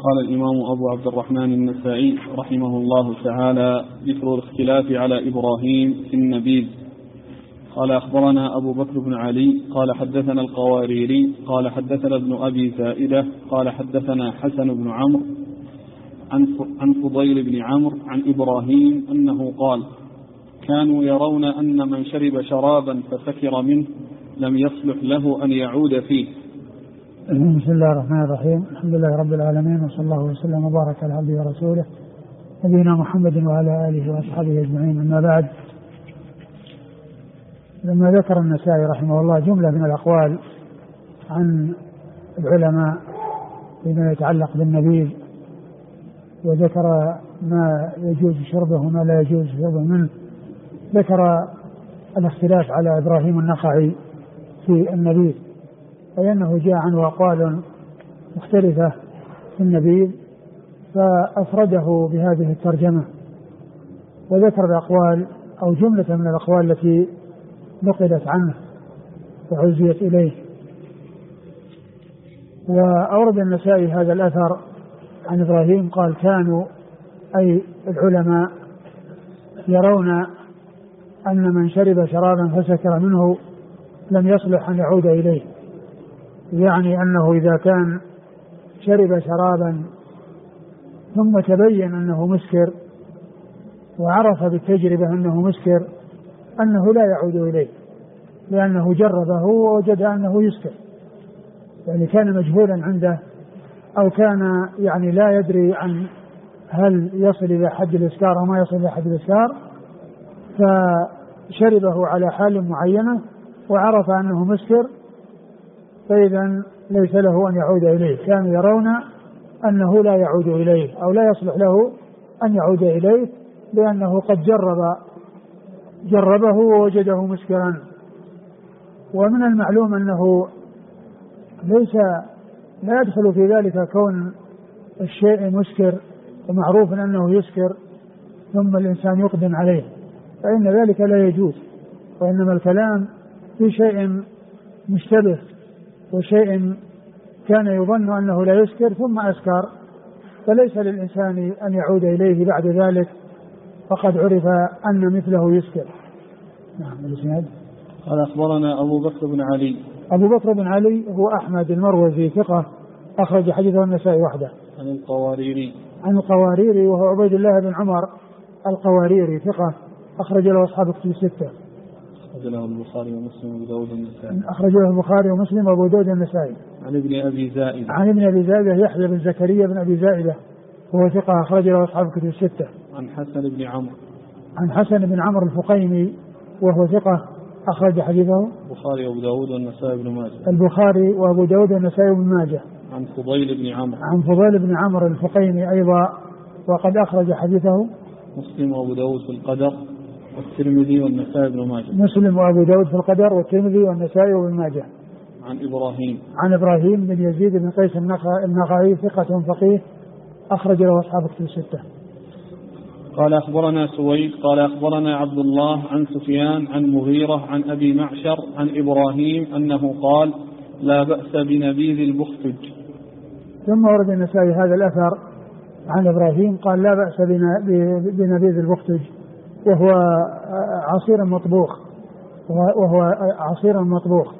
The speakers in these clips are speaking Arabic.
قال الإمام أبو عبد الرحمن النسائي رحمه الله تعالى: ذكر الاختلاف على إبراهيم في النبيذ. قال أخبرنا أبو بكر بن علي قال حدثنا القواريري قال حدثنا ابن أبي زائدة قال حدثنا حسن بن عمرو عن فضيل بن عمرو عن إبراهيم أنه قال: كانوا يرون أن من شرب شرابا فسكر منه لم يصلح له أن يعود فيه. بسم الله الرحمن الرحيم. الحمد لله رب العالمين، وصلى الله وسلم وبارك على عبده ورسوله نبينا محمد وعلى آله وأصحابه أجمعين. أما بعد، لما ذكر النسائي رحمه الله جملة من الأقوال عن العلماء فيما يتعلق بالنبيذ، وذكر ما يجوز شربه وما لا يجوز شربه منه، ذكر الاختلاف على إبراهيم النخعي في النبيذ، أي أنه جاء عنه أقوال مختلفة في النبيذ فأفرده بهذه الترجمة، وذكر الأقوال أو جملة من الأقوال التي نقلت عنه وعزيت إليه. وأورد النسائي هذا الأثر عن إبراهيم قال: كانوا أي العلماء يرون أن من شرب شرابا فسكر منه لم يصلح أن يعود إليه، يعني أنه إذا كان شرب شرابا ثم تبين أنه مسكر وعرف بالتجربة أنه مسكر أنه لا يعود إليه، لأنه جربه ووجد أنه يسكر، يعني كان مجهولا عنده أو كان يعني لا يدري عن هل يصل إلى حد الإسكار أو ما يصل إلى حد الإسكار، فشربه على حال معينة وعرف أنه مسكر، فإذا ليس له أن يعود إليه. كانوا يرون أنه لا يعود إليه أو لا يصلح له أن يعود إليه، لأنه قد جربه ووجده مسكرا. ومن المعلوم أنه لا يدخل في ذلك كون الشيء مسكر ومعروف أنه يسكر ثم الإنسان يقدم عليه، فإن ذلك لا يجوز، وإنما الكلام في شيء مشتبه وشيء كان يظن أنه لا يسكر ثم أسكر، فليس للإنسان أن يعود إليه بعد ذلك فقد عرف أن مثله يسكر. نعم. الإسناد قال أخبرنا أبو بكر بن علي. أبو بكر بن علي هو أحمد المروزي ثقة أخرج حديثه النسائي وحده. عن القواريري وهو عبيد الله بن عمر القواريري ثقة أخرج له أصحاب الكتب الستة. أخرج له البخاري ومسلم وأبو داود النسائي. أخرج له البخاري ومسلم وأبو داود النسائي. عن ابن أبي زائدة يحيى بن زكريا بن أبي زائدة وهو ثقة أخرج له أصحاب الكتب الستة. عن حسن بن عمرو الفقيمي وهو ثقة أخرج حديثه البخاري وأبو داود والنسائي بن ماجه. البخاري وأبو داود والنسائي بن ماجه. عن فضيل بن عمرو الفقيمي أيضا وقد أخرج حديثه مسلم وأبو داود في القدر والترمذي والنسائي بن ماجه. مسلم وأبو داود في القدر والترمذي والنسائي وابن ماجه. عن إبراهيم بن يزيد بن قيس النخعي ثقة فقيه أخرج له أصحاب الكتب الستة. قال أخبرنا سويد قال أخبرنا عبد الله عن سفيان عن مغيرة عن أبي معشر عن إبراهيم أنه قال: لا بأس بنبيذ البختج. ثم ورد النسائي هذا الأثر عن إبراهيم قال: لا بأس بنبيذ البختج، وهو عصير مطبوخ،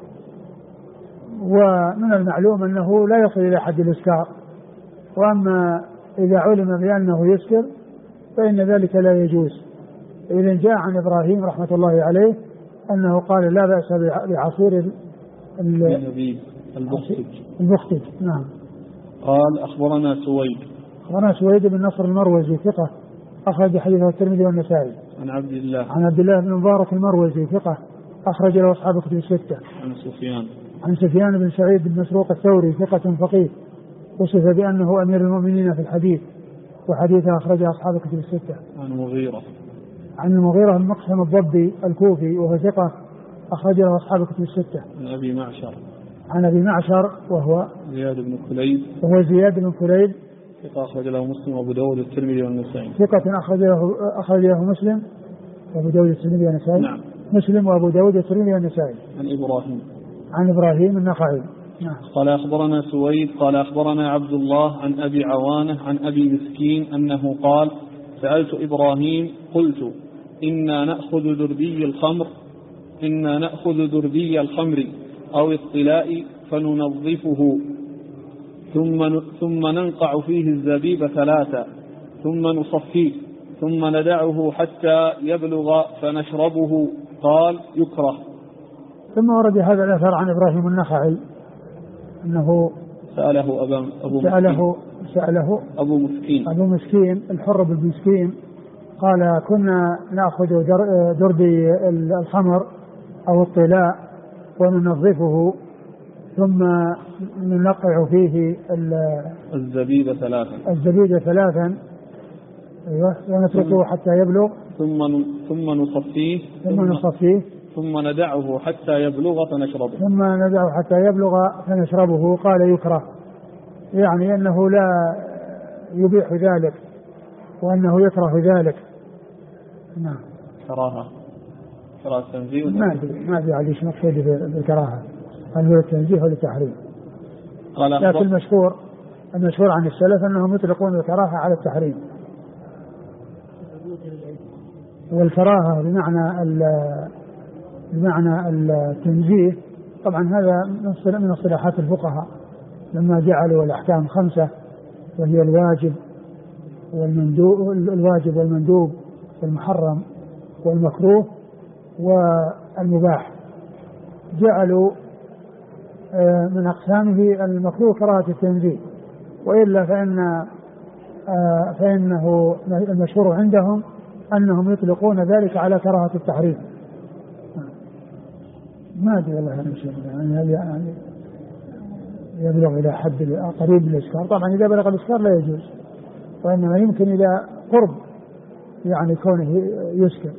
ومن المعلوم أنه لا يصل إلى حد الإسكار، وأما إذا علم بأنه يسكر فإن ذلك لا يجوز. إذن جاء عن إبراهيم رحمة الله عليه أنه قال: لا بأس بعصير البختج. نعم. قال أخبرنا سويد بن نصر المروزي ثقة أخرج حديثه الترمذي والنسائي. عن عبد الله بن مبارك المروزي ثقة أخرج له أصحاب الكتب الستة. عن سفيان بن سعيد بن مسروق الثوري ثقة فقيه وصف بأنه أمير المؤمنين في الحديث، وحديثه أخرج أصحاب الكتب الستة. عن المغيرة بن مقسم الضبي الكوفي وهو ثقة أخرج له أصحاب الكتب الستة. عن أبي معشر وهو زياد بن كليب ثقة أخرج له مسلم وأبو داود والترمذي والنسائي. ثقة أخرج له مسلم وأبو داود والترمذي والنسائي. نعم. مسلم وأبو داود والترمذي والنسائي. عن إبراهيم النخعي قال أخبرنا سويد قال أخبرنا عبد الله عن أبي عوانة عن أبي مسكين أنه قال سألت إبراهيم قلت إنا نأخذ دربي الخمر أو الطلاء فننظفه ثم ننقع فيه الزبيب 3 ثم نصفيه ثم ندعه حتى يبلغ فنشربه قال يكره. ثم ورد هذا الأثر عن إبراهيم النخعي أنه سأله أبو مسكين الحر بن مسكين قال كنا نأخذ دربي الخمر أو الطلاء وننظفه ثم ننقع فيه الزبيب 3 أيوة ونتركه حتى يبلغ ثم نصفيه ثم ندعه حتى يبلغ فنشربه قال يكره، يعني أنه لا يبيح ذلك وأنه يكره ذلك. نعم. كراهة تنزيه ما أدري عليه شو مقصود بالكراهة، هل هو التنزيه ولا التحريم؟ لكن المشهور عن السلف أنهم يطلقون الكراهة على التحريم، والكراهة بمعنى التنزيه. طبعا هذا من اصطلاحات الفقهاء لما جعلوا الأحكام 5 وهي الواجب والمندوب والمحرم والمكروه والمباح، جعلوا من أقسامه المكروه كراهة التنزيه، وإلا فإنه المشهور عندهم أنهم يطلقون ذلك على كراهة التحريم. ما أدري والله يعني يبلغ إلى حد قريب من الإسكار. طبعا إذا بلغ الإسكار لا يجوز، وإنما يمكن إلى قرب يعني كونه يسكر.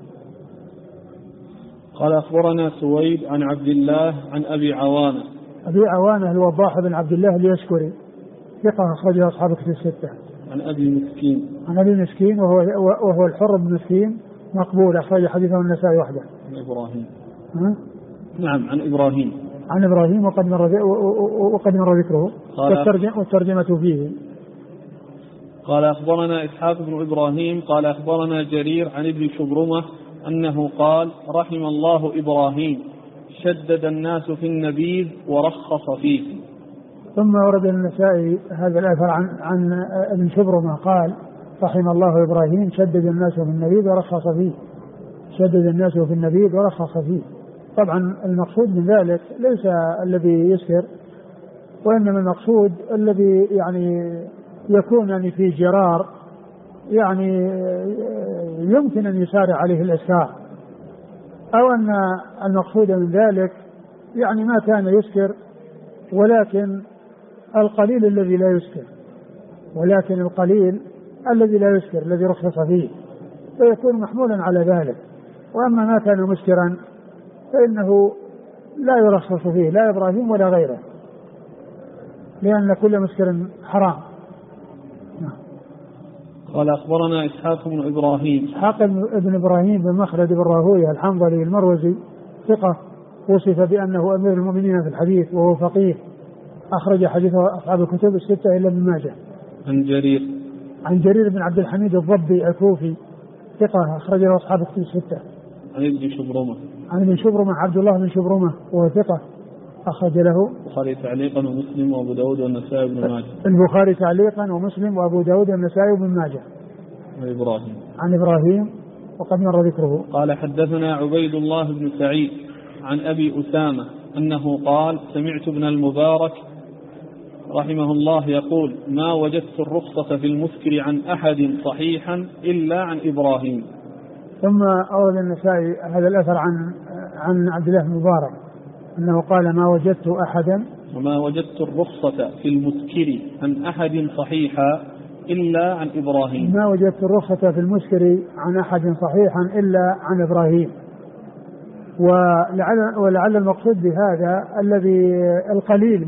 قال أخبرنا سويد عن عبد الله عن أبي عوانة الوضاح بن عبد الله اليشكري ثقة أخرجه أصحاب الكتب 6. عن أبي مسكين وهو الحر بن مسكين مقبول، أخرج حديثه النسائي وحده. عن إبراهيم. نعم عن إبراهيم وقد مر ذكره والترجمة فيه. قال أخبرنا إسحاق بن إبراهيم قال أخبرنا جرير عن ابن شبرمة أنه قال رحم الله إبراهيم شدد الناس في النبيذ ورخص فيه. ثم ورد النسائي هذا الأثر عن ابن شبرمة قال رحم الله إبراهيم شدد الناس في النبيذ ورخص فيه. طبعا المقصود من ذلك ليس الذي يسكر، وإنما المقصود الذي يعني يكون يعني في جرار يعني يمكن أن يسارع عليه الإسكار، أو أن المقصود من ذلك يعني ما كان يسكر ولكن القليل الذي لا يسكر الذي رخص فيه فيكون محمولا على ذلك. وأما ما كان مسكرا فإنه لا يرخص فيه لا إبراهيم ولا غيره، لأن كل مسكر حرام. قال أخبرنا إسحاق بن إبراهيم بن مخلد بن راهويه الحنظلي المروزي ثقة، وصف بأنه أمير المؤمنين في الحديث وهو فقيه، أخرج حديثه أصحاب الكتب 6 إلا ابن ماجه. عن جرير بن عبد الحميد الضبي الكوفي ثقة، أخرج له أصحاب الكتب 6. عن ابن شبرمة عبد الله بن شبرمة وهو ثقة، أخرج له البخاري تعليقا ومسلم وأبو داود والنسائي وابن ماجه. البخاري تعليقا ومسلم وأبو داود والنسائي وابن ماجه. عن إبراهيم وقد مر ذكره. قال حدثنا عبيد الله بن سعيد عن أبي أسامة أنه قال سمعت ابن المبارك رحمه الله يقول ما وجدت الرخصة في المسكر عن أحد صحيحا إلا عن إبراهيم. ثم أورد النسائي هذا الأثر عن عبد الله بن المبارك أنه قال ما وجدت أحدا وما وجدت الرخصة في المسكر عن أحد صحيحا إلا عن إبراهيم. ما وجدت الرخصة في المسكر عن أحد صحيحا إلا عن إبراهيم. ولعل المقصود بهذا القليل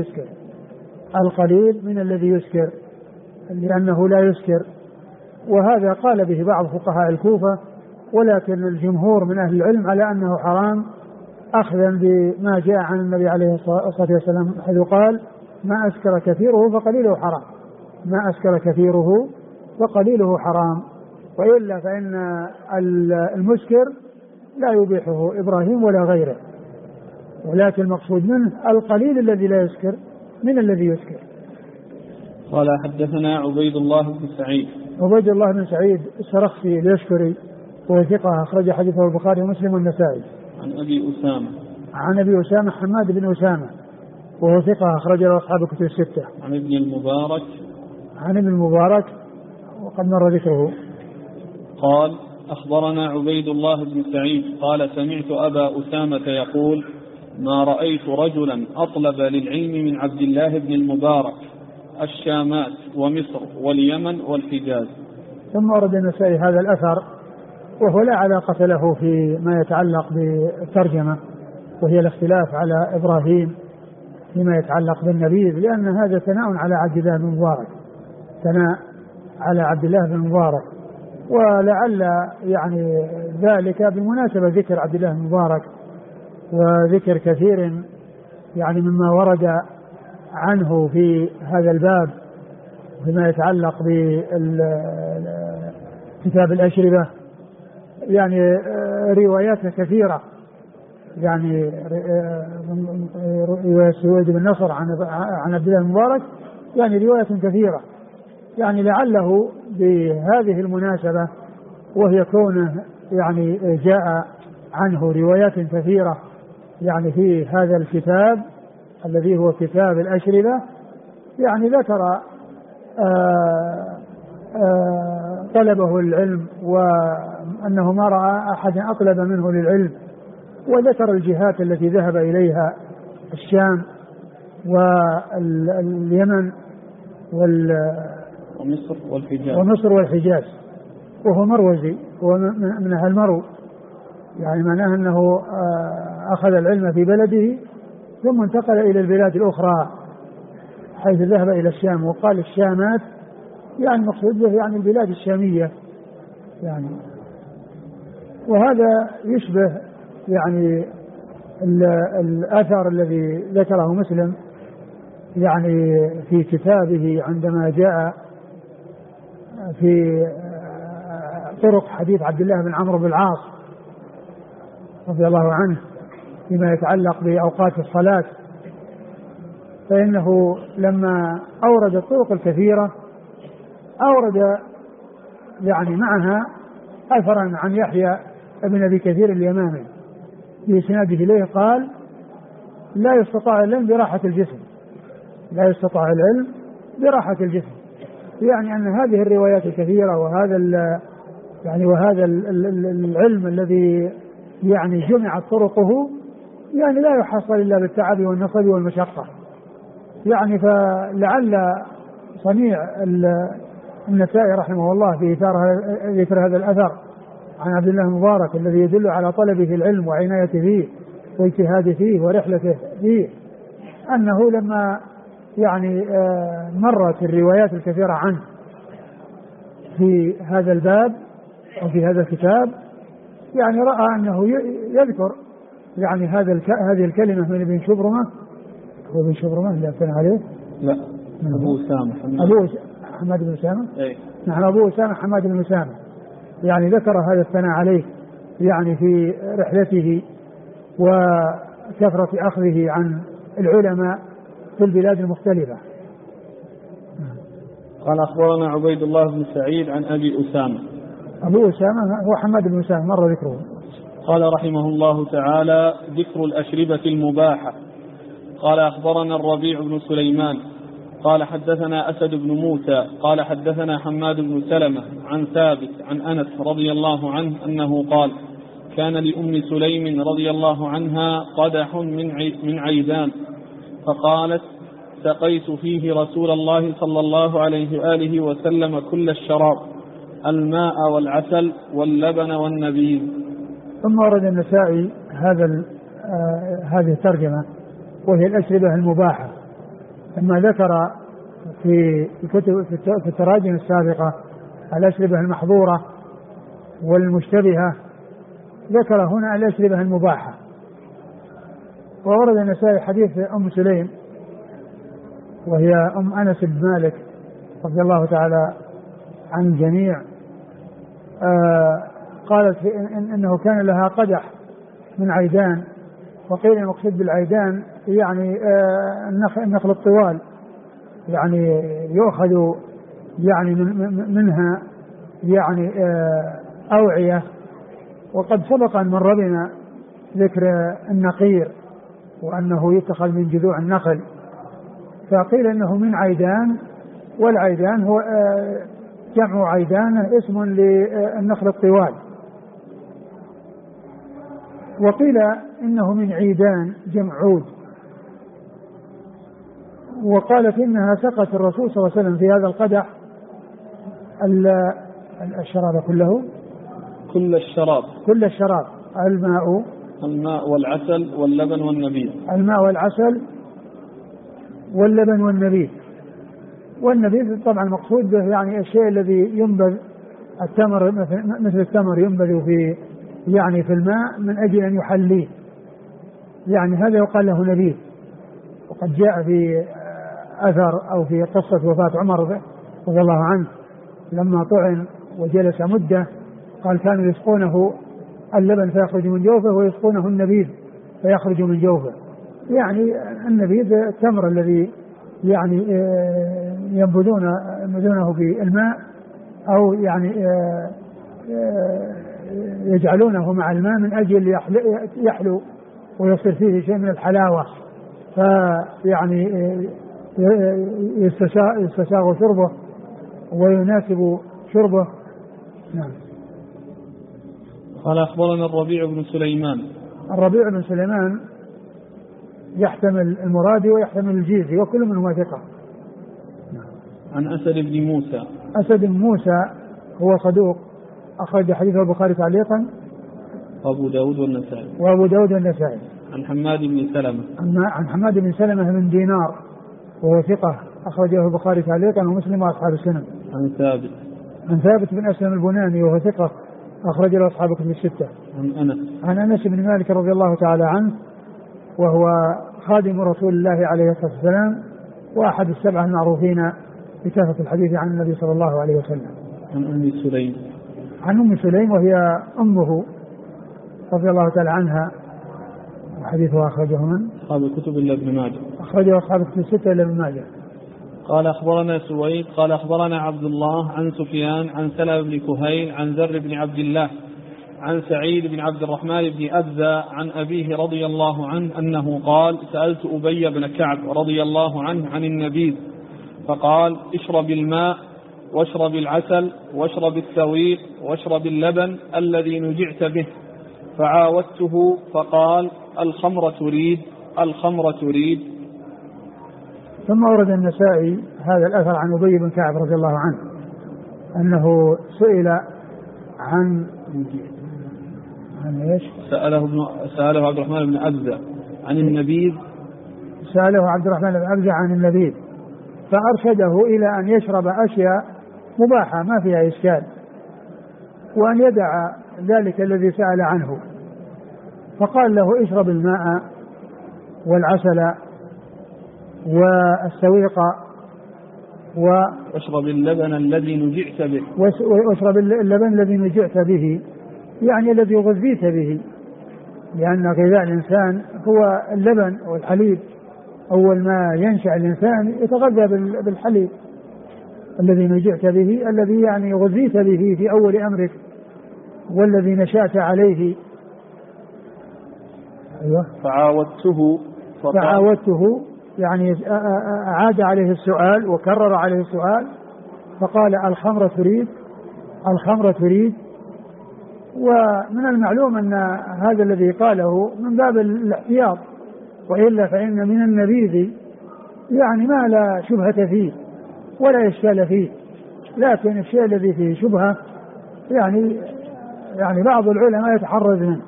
من الذي يسكر لأنه لا يسكر، وهذا قال به بعض فقهاء الكوفة، ولكن الجمهور من أهل العلم على أنه حرام أخذا بما جاء عن النبي عليه الصلاة والسلام حيث قال ما أسكر كثيره فقليله حرام، ما أسكر كثيره فقليله حرام. وإلا فإن المسكر لا يبيحه إبراهيم ولا غيره، ولكن المقصود منه القليل الذي لا يسكر من الذي يسكر. قال حدثنا عبيد الله بن سعيد. عبيد الله بن سعيد السرخسي اليشكري وهو ثقة أخرج حديثه البخاري ومسلم والنسائي. عن أبي أسامة. عن أبي أسامة حماد بن أسامة وهو ثقة أخرج له أصحاب الكتب الستة. عن ابن المبارك. عن ابن المبارك وقد مر ذكره. قال أخبرنا عبيد الله بن سعيد قال سمعت أبا أسامة يقول ما رأيت رجلا أطلب للعلم من عبد الله بن المبارك الشامات ومصر واليمن والحجاز. ثم ورد النسائي هذا الأثر وهو لا علاقة له فيما يتعلق بالترجمة، وهي الاختلاف على إبراهيم فيما يتعلق بالنبيذ، لأن هذا ثناء على عبد الله بن المبارك، ثناء على عبد الله بن المبارك، ولعل يعني ذلك بمناسبة ذكر عبد الله بن المبارك وذكر كثير يعني مما ورد عنه في هذا الباب فيما يتعلق بكتاب الأشربة، يعني روايات كثيرة، يعني رواية سويد بن نصر عن عبد الله المبارك، يعني رواية كثيرة، يعني لعله بهذه المناسبة وهي كونه يعني جاء عنه روايات كثيرة يعني في هذا الكتاب الذي هو كتاب الأشربة، يعني ذكر طلبه العلم وأنه ما رأى أحدا أطلب منه للعلم، وذكر الجهات التي ذهب إليها الشام واليمن ومصر والحجاز، وهو مروزي، هو من أهل المرو، يعني معناه أنه أخذ العلم في بلده ثم انتقل إلى البلاد الأخرى حيث ذهب إلى الشام، وقال الشامات يعني مقصود به يعني البلاد الشامية يعني. وهذا يشبه يعني الأثر الذي ذكره مسلم يعني في كتابه عندما جاء في طرق حديث عبد الله بن عمرو بن العاص رضي الله عنه فيما يتعلق بأوقات الصلاة، فإنه لما أورد الطرق الكثيرة أورد يعني معها أثرا عن يحيى ابن أبي كثير اليمامي بإسناده إليه قال لا يستطاع العلم براحة الجسم، لا يستطاع العلم براحة الجسم، يعني أن هذه الروايات الكثيرة وهذا العلم الذي يعني جمعت طرقه يعني لا يحصل إلا بالتعب والنصب والمشقة، يعني فلعل صنيع النسائي رحمه الله في ذكر هذا الأثر عن عبد الله المبارك الذي يدل على طلبه العلم وعنايته فيه واجتهاده فيه ورحلته فيه، أنه لما يعني مرت الروايات الكثيرة عنه في هذا الباب وفي هذا الكتاب يعني رأى أنه يذكر يعني هذه الكلمة من ابن شبرمة، هو ابن شبرمة اللي أفتن عليه؟ لا، أبو أسامة حماد بن أسامة. أي نحن أبو أسامة حماد بن أسامة، يعني ذكر هذا الثناء عليه يعني في رحلته وكثرة أخذه عن العلماء في البلاد المختلفة. قال أخبرنا عبيد الله بن سعيد عن أبي أسامة. أبو أسامة هو حماد بن أسامة مر ذكره. قال رحمه الله تعالى ذكر الأشربة المباحة. قال أخبرنا الربيع بن سليمان قال حدثنا أسد بن موسى قال حدثنا حماد بن سلمة عن ثابت عن أنس رضي الله عنه أنه قال كان لأم سليم رضي الله عنها قدح من عيدان فقالت سقيت فيه رسول الله صلى الله عليه وآله وسلم كل الشراب الماء والعسل واللبن والنبيذ. ثم ورد النسائي هذه الترجمة وهي الأشربة المباحة، لما ذكر في التراجم السابقة الأشربة المحظورة والمشتبهة ذكر هنا الأشربة المباحة، وورد النسائي حديث أم سليم وهي أم أنس بن مالك رضي الله تعالى عن الجميع، قالت إنه كان لها قدح من عيدان، وقيل المقصود بالعيدان يعني النخل الطوال، يعني يؤخذ يعني منها يعني أوعية. وقد سبق أن مر بنا ذكر النقير وأنه يتخذ من جذوع النخل، فقيل إنه من عيدان، والعيدان هو جمع عيدان اسم للنخل الطوال. وقيل إنه من عيدان جمع عود. وقالت إنها سقت الرسول صلى الله عليه وسلم في هذا القدح الشراب كله، كل الشراب، الماء والعسل واللبن والنبيذ، الماء والعسل واللبن والنبيذ. والنبيذ طبعا مقصود به يعني الشيء الذي ينبذ، التمر مثل التمر ينبذ في يعني في الماء من أجل أن يحليه، يعني هذا يقال له نبيذ. وقد جاء في أثر أو في قصة وفاة عمر رضي الله عنه لما طعن وجلس مدة، قال كانوا يسقونه اللبن فيخرج من جوفه ويسقونه النبيذ فيخرج من جوفه. يعني النبيذ التمر الذي يعني ينبذونه في الماء أو يعني يجعلونه مع الماء من أجل يحلو ويصير فيه شيء من الحلاوة، فيعني يستساغ شربه ويناسب شربه. نعم. قال أخبرنا الربيع بن سليمان. الربيع بن سليمان يحتمل المرادي ويحتمل الجيزي وكل منهما ثقة. عن أسد بن موسى. أسد بن موسى هو صدوق، أخرج حديثه البخاري تعليقا وأبو داود والنسائي. عن حماد بن سلمة. عن حماد بن سلمة بن دينار وهو ثقة، أخرجه البخاري تعليقا ومسلم وأصحاب السنن. عن ثابت بن أسلم البناني وهو ثقة، أخرج له أصحاب الكتب الستة. عن أنس بن مالك رضي الله تعالى عنه وهو خادم رسول الله عليه الصلاة والسلام وأحد السبعة المعروفين بكثرة الحديث عن النبي صلى الله عليه وسلم. عن أم سليم وهي أمه رضي الله تعالى عنها، حديثها أخرجه من أصحاب الكتب إلا ابن ماجه، أخرجه أصحاب الكتب الستة إلا ابن ماجه. قال أخبرنا سويد قال أخبرنا عبد الله عن سفيان عن سلمة بن كهيل عن زر بن عبد الله عن سعيد بن عبد الرحمن بن أبزة عن أبيه رضي الله عنه أنه قال سألت أبي بن كعب رضي الله عنه عن النبيذ فقال اشرب الماء واشرب العسل واشرب الثويق واشرب اللبن الذي نجعت به، فعاودته فقال الخمر تريد. ثم ورد النسائي هذا الأثر عن أبي بن كعب رضي الله عنه أنه سئل عن ايش؟ سأله عبد الرحمن بن أبزة عن النبيذ، سأله عبد الرحمن بن أبزة عن النبيذ فأرشده إلى أن يشرب أشياء مباحة ما فيها إشكال، وأن يدع ذلك الذي سأل عنه، فقال له اشرب الماء والعسل والسويق واشرب اللبن الذي نجعت به، واشرب اللبن الذي نجعت به يعني الذي غذيت به، لأن غذاء الإنسان هو اللبن والحليب، أول ما ينشأ الإنسان يتغذى بالحليب الذي نجعت به، الذي يعني غذيت به في أول أمرك والذي نشأت عليه. أيوة. فعاودته يعني أعاد عليه السؤال وكرر عليه السؤال فقال الخمر تريد. ومن المعلوم أن هذا الذي قاله من باب الاحتياط، وإلا فإن من النبيذ يعني ما لا شبهة فيه ولا إشكال فيه، لكن الشيء الذي فيه شبهة يعني بعض العلماء يتحرز منه،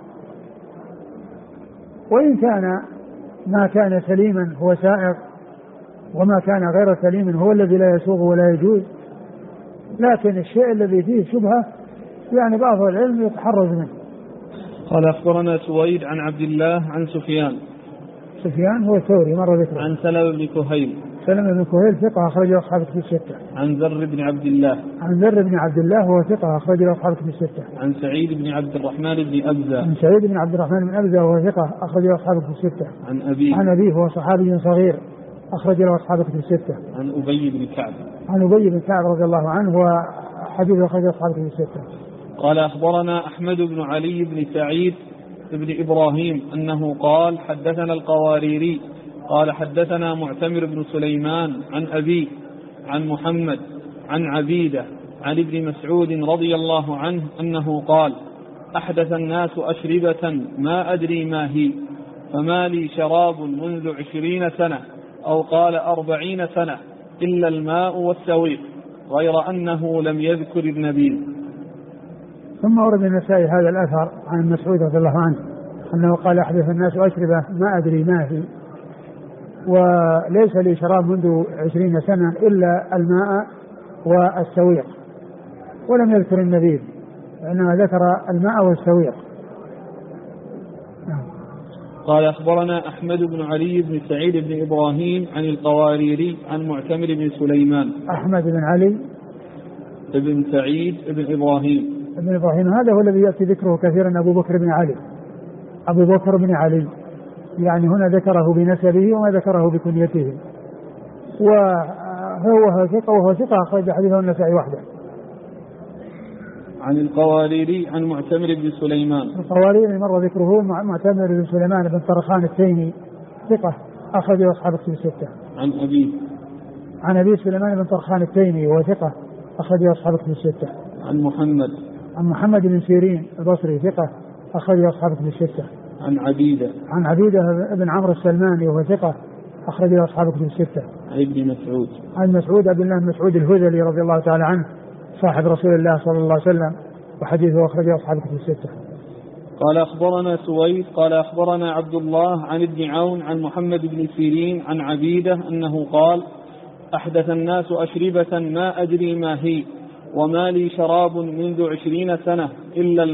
وإن كان ما كان سليما هو سائغ وما كان غير سليم هو الذي لا يسوغ ولا يجوز، لكن الشيء الذي فيه شبهة يعني بعض العلم يتحرز منه. قال أخبرنا سويد عن عبد الله عن سفيان سفيان هو الثوري مر ذكره. عن سلمة بن كهيل. سلمة بن كهيل ثقة أخرجه أصحاب الكتب الستة. عن ذر بن عبد الله. عن ذر بن عبد الله هو ثقة أخرجه أصحاب الكتب الستة. عن سعيد بن عبد الرحمن بن أبزة. عن سعيد بن عبد الرحمن بن أبزة وهو ثقة أخرجه أصحاب الكتب الستة. عن أبيه. عن أبيه هو صحابي صغير أخرج له أصحاب الكتب الستة. عن أبي بن كعب. عن أبي بن كعب رضي الله عنه وحديث أخرجه أصحاب الكتب الستة. قال أخبرنا أحمد بن علي بن سعيد بن إبراهيم أنه قال حدثنا القواريري قال حدثنا معتمر بن سليمان عن أبي عن محمد عن عبيدة عن ابن مسعود رضي الله عنه أنه قال أحدث الناس أشربة ما أدري ما هي فما لي شراب منذ 20 سنة أو قال 40 سنة إلا الماء والسويق غير أنه لم يذكر النبيذ. ثم ورد النسائي هذا الأثر عن مسعود رضي الله عنه أنه قال أحدث الناس أشربة ما أدري ما هي وليس لي شراب منذ 20 سنة إلا الماء والسويق ولم يذكر النبيذ وإنما ذكر الماء والسويق. قال أخبرنا أحمد بن علي بن سعيد بن إبراهيم عن القواريري عن معتمر بن سليمان. أحمد بن علي بن سعيد بن إبراهيم. ابن إبراهيم هذا هو الذي يأتي ذكره كثيرا أبو بكر بن علي. أبو بكر بن علي يعني هنا ذكره بنسبه وما ذكره بكنيته وهو ثقة أخرج حديثه النسائي وحده. عن القواريري عن معتمر بن سليمان. القواريري مر ذكره معتمر بن سليمان بن طرخان التيمي ثقة أخرجه أصحاب الكتب الستة. عن أبيه. عن أبي سليمان بن طرخان التيمي وهو ثقة أخرجه أصحاب الكتب الستة. عن محمد. عن محمد بن سيرين البصري ثقة أخرجه أصحاب الكتب الستة. عن عبيدة. عن عبيدة بن عمرو السلماني وهو ثقة أخرجه أصحاب الكتب الستة. عن ابن مسعود. عن مسعود عبد الله بن مسعود الهذلي رضي الله تعالى عنه صاحب رسول الله صلى الله عليه وسلم وحديثه أخرجه أصحاب الكتب الستة. قال أخبرنا سويد قال أخبرنا عبد الله عن ابن عون عن محمد بن سيرين عن عبيدة أنه قال أحدث الناس أشربة ما أدري ما هي وما لي شراب منذ 20 سنة إلا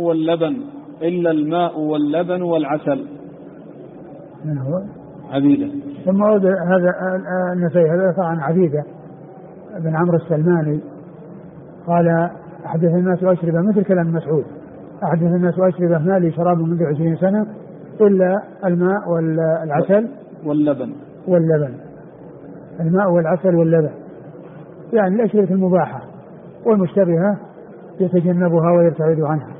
الماء واللبن والعسل. من هو؟ عبيدة. ثم ورد هذا النسائي هذا عن عبيدة بن عمرو السلماني قال أحدث الناس أشربة مثل كلام مسعود أحدث الناس أشربة ما لي شراب منذ 20 سنة إلا الماء والعسل واللبن. الماء والعسل واللبن يعني الأشربة المباحة والمشتبهة يتجنبها ويبتعد عنها.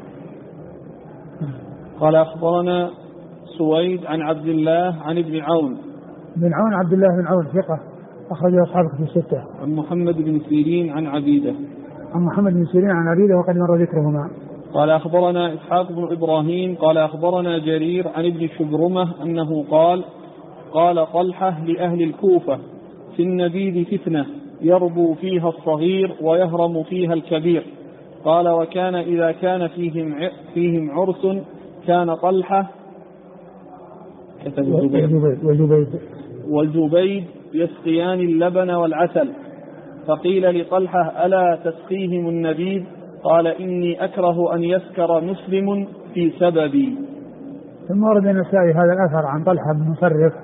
قال أخبرنا سويد عن عبد الله عن ابن عون. بن عون عبد الله بن عون ثقة أخرجه أصحاب الكتب الستة. عن محمد بن سيرين عن عبيدة. عن محمد بن سيرين عن عبيدة وقد مر ذكرهما. قال أخبرنا إسحاق بن إبراهيم قال أخبرنا جرير عن ابن شبرمة أنه قال طلحة لأهل الكوفة في النبيذ فتنة يربو فيها الصغير ويهرم فيها الكبير. قال وكان إذا كان فيهم عرس كان طلحة والزبيد يسقيان اللبن والعسل فقيل لطلحة ألا تسقيهم النبيذ قال إني أكره أن يسكر مسلم في سببي. ثم ورد النسائي هذا الأثر عن طلحة بن مصرف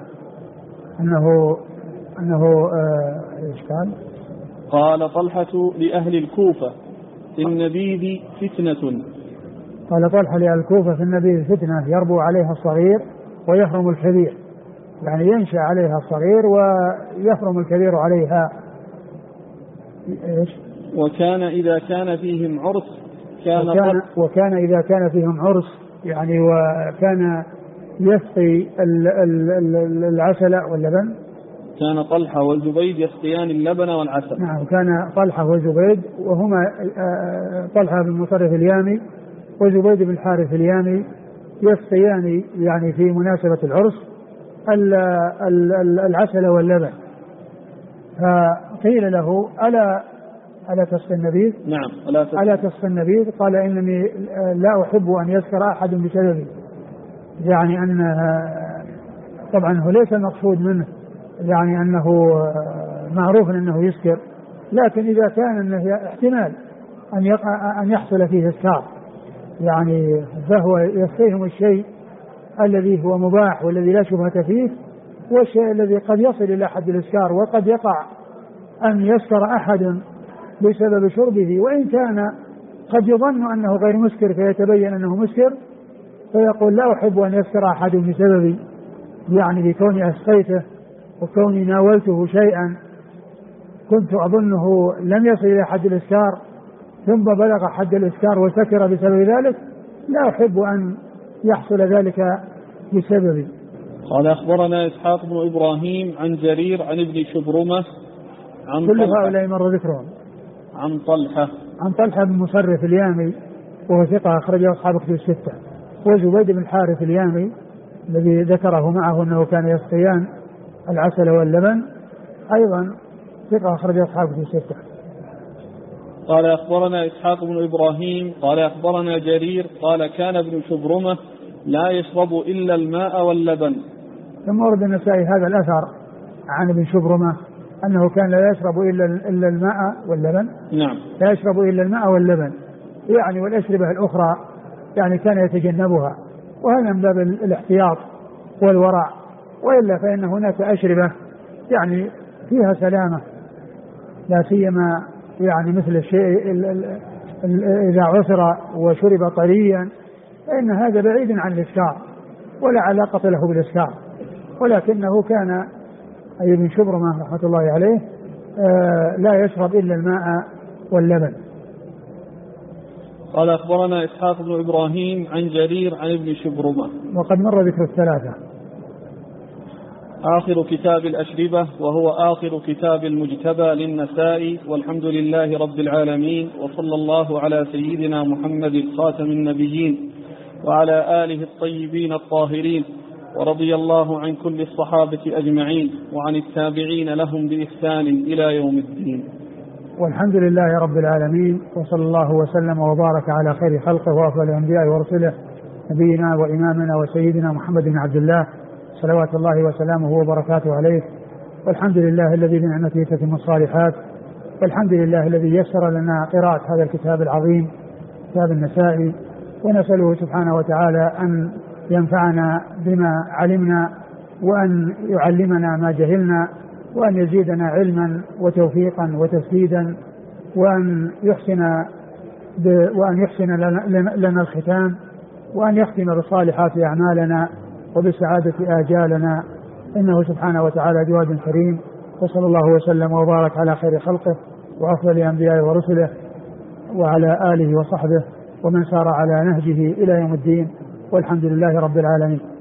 أنه إيش قال طلحة لأهل الكوفة في النبيذ فتنة. قال طلحة لأهل الكوفة في النبيذ فتنة يربو عليها الصغير ويحرم الكبير يعني ينشأ عليها الصغير ويحرم الكبير عليها. إيش؟ وكان إذا كان فيهم عرس وكان إذا كان فيهم عرس يعني وكان يسقي العسل واللبن. كان طلحة والزبيد يسقيان اللبن والعسل. نعم كان طلحة والزبيد وهما طلحة بن مصرف اليامي وزبيد بن الحارث اليامي يسقيان يعني في مناسبة العرس العسل واللبن. فقيل له ألا تسقي النبيذ؟ نعم ألا تسقي النبيذ؟ قال إنني لا أحب أن يسكر أحد بسببي يعني أن طبعا هو ليس المقصود منه يعني أنه معروف أنه يسكر لكن إذا كان أنه احتمال أن يحصل فيه إسكار يعني فهو يسقيهم الشيء الذي هو مباح والذي لا شبهة فيه، والشيء الذي قد يصل إلى حد الإسكار، وقد يقع أن يسكر أحد بسبب شربه، وإن كان قد يظن أنه غير مسكر فيتبين أنه مسكر، فيقول لا أحب أن يسكر أحد بسببي، يعني بكوني أسقيته وكوني ناولته شيئا كنت أظنه لم يصل إلى حد الإسكار ثم بلغ حد الإسكار وسكر بسبب ذلك، لا أحب أن يحصل ذلك بسببي. قال أخبرنا إسحاق بن إبراهيم عن جرير عن ابن شبرمة عن كل هؤلاء مر ذكرهم. عن طلحة بن مصرف اليامي وهو ثقة أخرجه أصحاب كتب الستة. وزبيد بن الحارث اليامي الذي ذكره معه أنه كان يسقيان العسل واللبن أيضا ثقة أخرجه أصحاب كتب الستة. قال أخبرنا إسحاق بن إبراهيم قال أخبرنا جرير قال كان ابن شبرمة لا يشرب إلا الماء واللبن. ثم ورد النسائي هذا الأثر عن ابن شبرمة أنه كان لا يشرب إلا الماء واللبن. نعم. لا يشرب إلا الماء واللبن، يعني والأشربة الأخرى يعني كان يتجنبها، وهذا من باب الاحتياط والورع، وإلا فإن هناك أشربة يعني فيها سلامة، لا سيما يعني مثل الشيء إذا عصر وشرب طريا فإن هذا بعيد عن الإسكار ولا علاقة له بالإسكار، ولكنه كان أي ابن شبرمة رحمة الله عليه لا يشرب إلا الماء واللبن. قال أخبرنا إسحاق بن إبراهيم عن جرير عن ابن شبرمة. وقد مر ذكر الثلاثة. آخر كتاب الأشربة وهو آخر كتاب المجتبى للنسائي، والحمد لله رب العالمين، وصلى الله على سيدنا محمد خاتم النبيين وعلى آله الطيبين الطاهرين، ورضي الله عن كل الصحابة أجمعين وعن التابعين لهم بإحسان إلى يوم الدين. والحمد لله رب العالمين، وصلى الله وسلم وبارك على خير خلقه وأفضل الأنبياء ورسله نبينا وإمامنا وسيدنا محمد بن عبد الله صلوات الله وسلامه وبركاته عليه. والحمد لله الذي بنعمته تتم الصالحات، والحمد لله الذي يسر لنا قراءة هذا الكتاب العظيم كتاب النسائي، ونسأله سبحانه وتعالى أن ينفعنا بما علمنا، وأن يعلمنا ما جهلنا، وأن يزيدنا علما وتوفيقا وتسديدا، وأن يحسن لنا الختام، وأن يختم بالصالحات أعمالنا وبسعادة آجالنا، إنه سبحانه وتعالى جواد كريم. وصلى الله وسلم وبارك على خير خلقه وأفضل الأنبياء ورسله وعلى آله وصحبه ومن سار على نهجه إلى يوم الدين، والحمد لله رب العالمين.